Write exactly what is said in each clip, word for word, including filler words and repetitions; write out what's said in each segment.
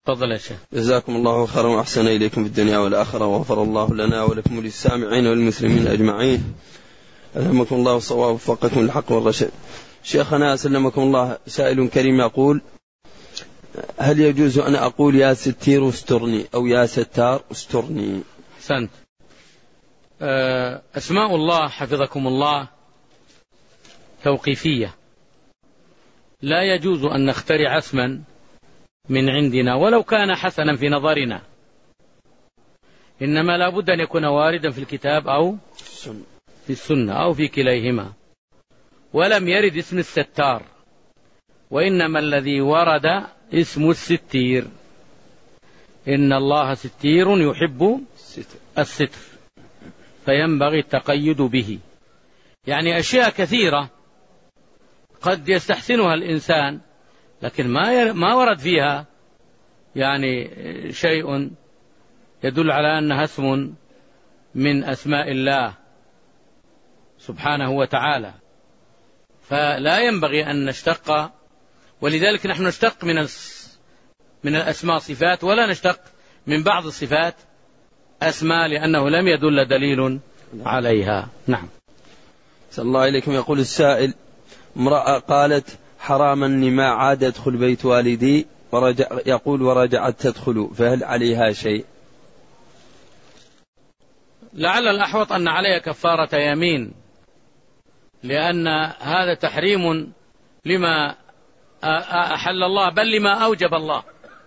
تفضل يا شيخ. جزاكم الله خيرا وأحسن إليكم في الدنيا والآخرة، وغفر الله لنا ولكم وللسامعين والمسلمين أجمعين. ألهمكم الله الصواب ووفقكم للحق والرشد. شيخنا سلمكم الله، سائل كريم يقول: هل يجوز أن أقول يا ستير استرني أو يا ستار استرني؟ أحسنت. أسماء الله حفظكم الله توقيفية، لا يجوز أن نخترع اسما من عندنا ولو كان حسنا في نظرنا، إنما لا بد أن يكون واردا في الكتاب أو في السنة أو في كليهما. ولم يرد اسم الستار، وإنما الذي ورد اسم الستير. إن الله ستير يحب الستر، فينبغي التقيد به. يعني أشياء كثيرة قد يستحسنها الإنسان، لكن ما ما ورد فيها يعني شيء يدل على أنها اسم من أسماء الله سبحانه وتعالى، فلا ينبغي أن نشتق. ولذلك نحن نشتق من من الأسماء صفات، ولا نشتق من بعض الصفات أسماء، لأنه لم يدل دليل عليها. نعم. صلى الله عليكم. يقول السائل: امرأة قالت: حرام أني ما عاد أدخل بيت والدي، ورجع يقول ورجعت تدخل، فهل عليها شيء؟ لعل الأحوط أن عليها كفارة يمين، لأن هذا تحريم لما أحل الله، بل لما أوجب الله،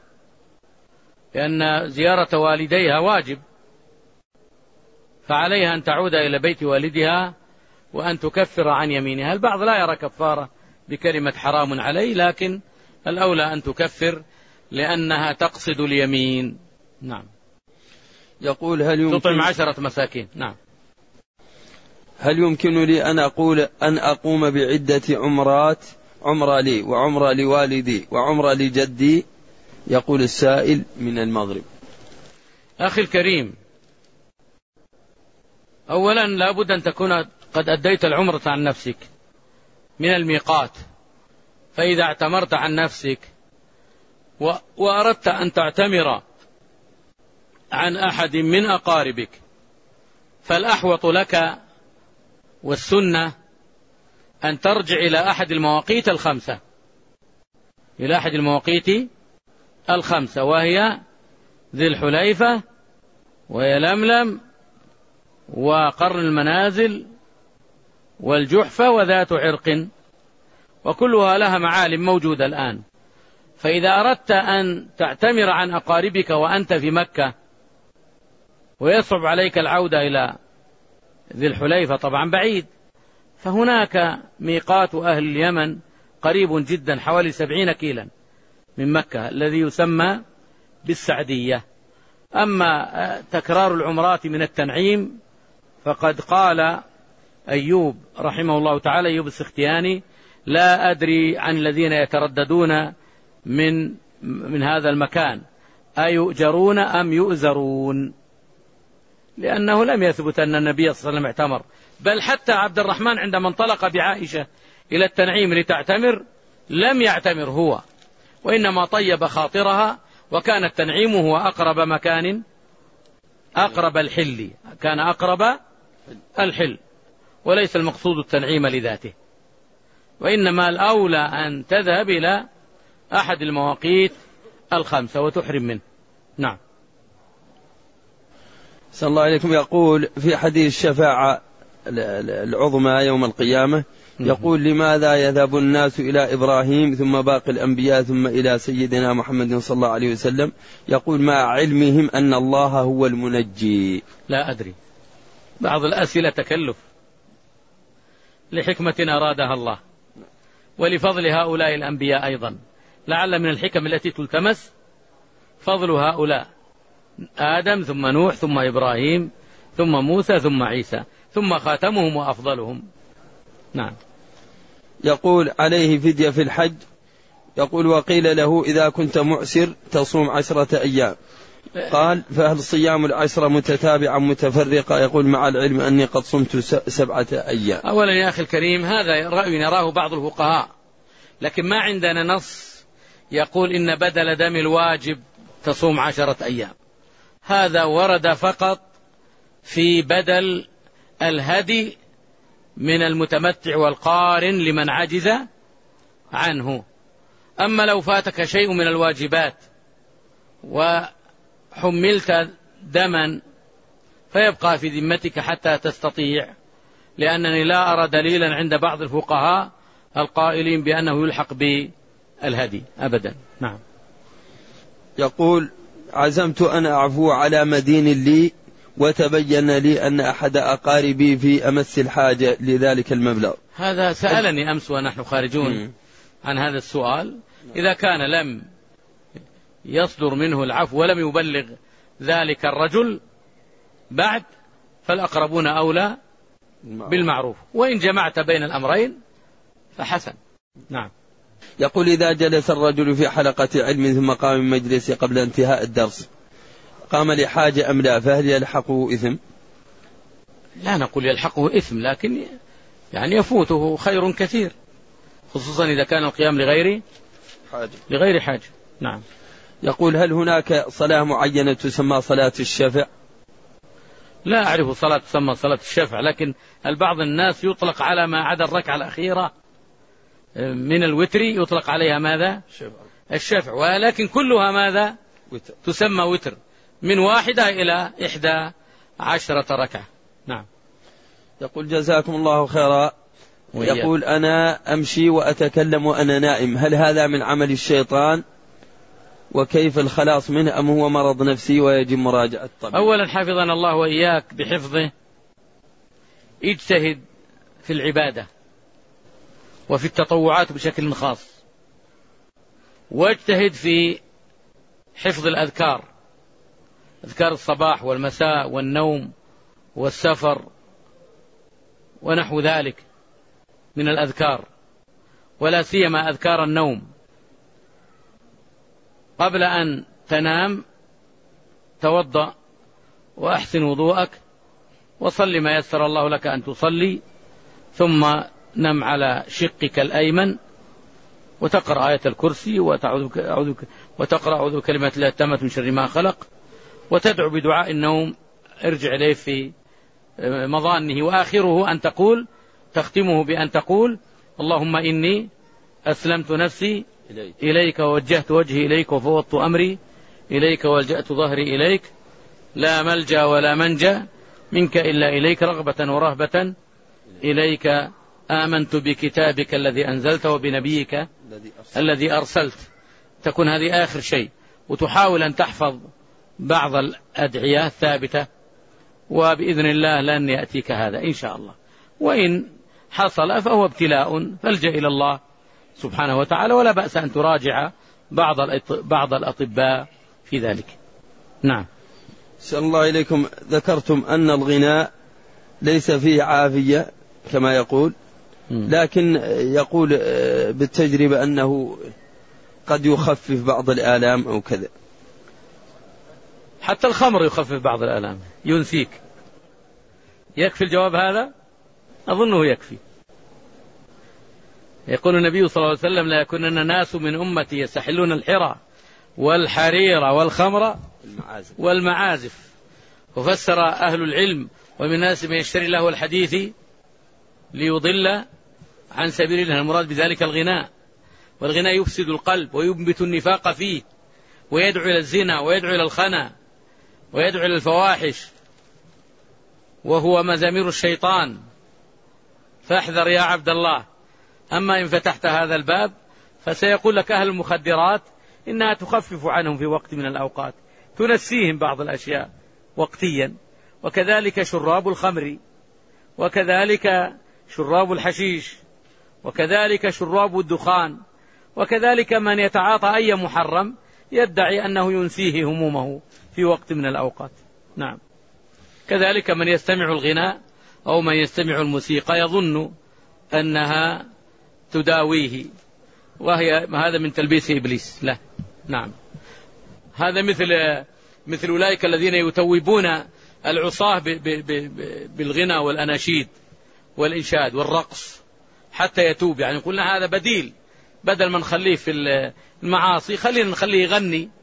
لأن زيارة والديها واجب، فعليها أن تعود إلى بيت والدها وأن تكفر عن يمينها. البعض لا يرى كفارة بكلمة حرام عليه، لكن الأولى أن تكفر لأنها تقصد اليمين. نعم. يقول: هل يمكن تطعم عشرة مساكين. نعم. هل يمكن لي أن أقول أن أقوم بعدة عمرات، عمرة لي وعمرة لوالدي وعمرة لجدي؟ يقول السائل من المغرب. أخي الكريم، أولا لا بد أن تكون قد أديت العمرة عن نفسك من الميقات، فإذا اعتمرت عن نفسك وأردت أن تعتمر عن أحد من أقاربك، فالأحوط لك والسنة أن ترجع إلى أحد المواقيت الخمسة، إلى أحد المواقيت الخمسة، وهي ذي الحليفة وهي لملم وقرن المنازل والجحفة وذات عرق، وكلها لها معالم موجودة الآن. فإذا أردت أن تعتمر عن أقاربك وأنت في مكة ويصعب عليك العودة إلى ذي الحليفة، طبعا بعيد، فهناك ميقات أهل اليمن قريب جدا حوالي سبعين كيلا من مكة، الذي يسمى بالسعدية. أما تكرار العمرات من التنعيم فقد قال أيوب رحمه الله تعالى، أيوب السختياني: لا أدري عن الذين يترددون من من هذا المكان أيؤجرون أم يؤزرون، لأنه لم يثبت أن النبي صلى الله عليه وسلم اعتمر، بل حتى عبد الرحمن عندما انطلق بعائشة إلى التنعيم لتعتمر لم يعتمر هو، وإنما طيب خاطرها، وكان التنعيم هو أقرب مكان، أقرب الحل، كان أقرب الحل، وليس المقصود التنعيم لذاته، وإنما الأولى أن تذهب إلى أحد المواقيت الخمسة وتحرم منه. نعم. صلى الله عليكم. يقول في حديث الشفاعة العظمى يوم القيامة، يقول: لماذا يذهب الناس إلى إبراهيم ثم باقي الأنبياء ثم إلى سيدنا محمد صلى الله عليه وسلم؟ يقول: مع علمهم أن الله هو المنجي. لا أدري، بعض الأسئلة تكلف لحكمة أرادها الله، ولفضل هؤلاء الأنبياء أيضا، لعل من الحكم التي تلتمس فضل هؤلاء: آدم ثم نوح ثم إبراهيم ثم موسى ثم عيسى ثم خاتمهم وأفضلهم. نعم. يقول: عليه فدية في الحج. يقول: وقيل له: إذا كنت معسر تصوم عشرة أيام. قال: فهل صيام العشرة متتابعة متفرقة؟ يقول: مع العلم أني قد صمت سبعة أيام. أولا يا أخي الكريم، هذا رأي يراه بعض الفقهاء، لكن ما عندنا نص يقول إن بدل دم الواجب تصوم عشرة أيام. هذا ورد فقط في بدل الهدي من المتمتع والقارن لمن عجز عنه. أما لو فاتك شيء من الواجبات وحملت دما فيبقى في ذمتك حتى تستطيع، لأنني لا أرى دليلا عند بعض الفقهاء القائلين بأنه يلحق بالهدي أبدا. نعم. يقول: عزمت أن أعفو على مدين لي وتبين لي أن أحد أقاربي في أمس الحاجة لذلك المبلغ. هذا سألني أمس ونحن خارجون عن هذا السؤال. إذا كان لم يصدر منه العفو ولم يبلغ ذلك الرجل بعد فالأقربون أولى بالمعروف، وإن جمعت بين الأمرين فحسن. نعم. يقول: إذا جلس الرجل في حلقة علم ثم قام من مجلسه قبل انتهاء الدرس قام لحاجة أم لا، فهل يلحقه إثم؟ لا نقول يلحقه إثم، لكن يعني يفوته خير كثير، خصوصا إذا كان القيام لغير حاجة. لغير حاجة. نعم. يقول: هل هناك صلاة معينة تسمى صلاة الشفع؟ لا أعرف صلاة تسمى صلاة الشفع، لكن البعض الناس يطلق على ما عدا الركعة الأخيرة من الوتر يطلق عليها ماذا؟ الشفع، ولكن كلها ماذا؟ وتر. تسمى وتر، من واحدة إلى إحدى عشرة ركعة. نعم. يقول: جزاكم الله خيرا. يقول: أنا أمشي وأتكلم وأنا نائم، هل هذا من عمل الشيطان؟ وكيف الخلاص منه، أم هو مرض نفسي ويجب مراجعة الطبيب؟ أولا حفظنا الله وإياك بحفظه، اجتهد في العبادة وفي التطوعات بشكل خاص، واجتهد في حفظ الأذكار، أذكار الصباح والمساء والنوم والسفر ونحو ذلك من الأذكار، ولا سيما أذكار النوم. قبل أن تنام توضأ وأحسن وضوءك وصل ما يسر الله لك أن تصلي، ثم نم على شقك الأيمن وتقرأ آية الكرسي وتقرأ أعوذ بكلمات الله التامة من شر ما خلق، وتدعو بدعاء النوم ارجع إليه في مظانه، وآخره أن تقول، تختمه بأن تقول: اللهم إني أسلمت نفسي إليك ووجهت وجهي إليك وفوضت أمري إليك والجأت ظهري إليك، لا ملجأ ولا منجا منك إلا إليك، رغبة ورهبة إليك، آمنت بكتابك الذي أنزلت وبنبيك الذي أرسلت. تكون هذه آخر شيء، وتحاول أن تحفظ بعض الأدعية الثابتة، وبإذن الله لن يأتيك هذا إن شاء الله. وإن حصل فهو ابتلاء، فالجأ إلى الله سبحانه وتعالى، ولا بأس أن تراجع بعض بعض الأطباء في ذلك. نعم. سأل الله إليكم، ذكرتم أن الغناء ليس فيه عافية كما يقول، لكن يقول بالتجربة أنه قد يخفف بعض الآلام أو كذا. حتى الخمر يخفف بعض الآلام، ينسيك. يكفي الجواب هذا؟ أظنه يكفي. يقول النبي صلى الله عليه وسلم: لا يكونن ناس من أمتي يستحلون الحرى والحرير والخمر والمعازف. وفسر أهل العلم: ومن الناس من يشتري له الحديث ليضل عن سبيل الله. المراد بذلك الغناء، والغناء يفسد القلب وينبت النفاق فيه، ويدعو إلى الزنا ويدعو إلى الخنا ويدعو إلى الفواحش، وهو مزامير الشيطان، فاحذر يا عبد الله. أما إن فتحت هذا الباب فسيقول لك أهل المخدرات إنها تخفف عنهم في وقت من الأوقات، تنسيهم بعض الأشياء وقتيا، وكذلك شراب الخمر، وكذلك شراب الحشيش، وكذلك شراب الدخان، وكذلك من يتعاطى أي محرم يدعي أنه ينسيه همومه في وقت من الأوقات. نعم. كذلك من يستمع الغناء أو من يستمع الموسيقى يظن أنها تداويه، وهي هذا من تلبيس إبليس. لا. نعم. هذا مثل مثل أولئك الذين يتوبون العصاة بالغنى والأناشيد والإنشاد والرقص حتى يتوب، يعني قلنا هذا بديل، بدل ما نخليه في المعاصي خلينا نخليه يغني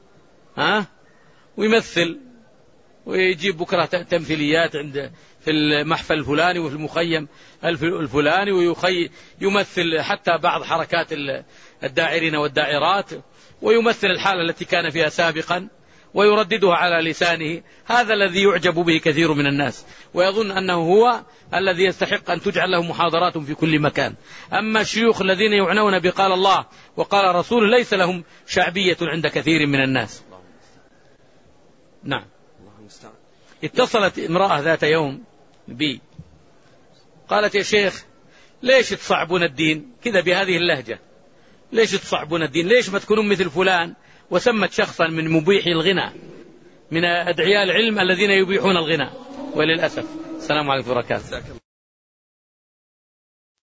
ها ويمثل ويجيب بكرة تمثيليات عند في المحفل الفلاني وفي المخيم الفلاني، ويمثل حتى بعض حركات الداعرين والداعرات، ويمثل الحالة التي كان فيها سابقا ويرددها على لسانه. هذا الذي يعجب به كثير من الناس، ويظن أنه هو الذي يستحق أن تجعل له محاضرات في كل مكان. أما الشيوخ الذين يعنون بقال الله وقال رسوله ليس لهم شعبية عند كثير من الناس. نعم. اتصلت امرأة ذات يوم بي قالت: يا شيخ ليش تصعبون الدين كذا بهذه اللهجة؟ ليش تصعبون الدين؟ ليش ما تكونون مثل فلان؟ وسمت شخصا من مبيحي الغنى، من أدعياء العلم الذين يبيحون الغنى. وللأسف. السلام عليكم ورحمة الله وبركاته.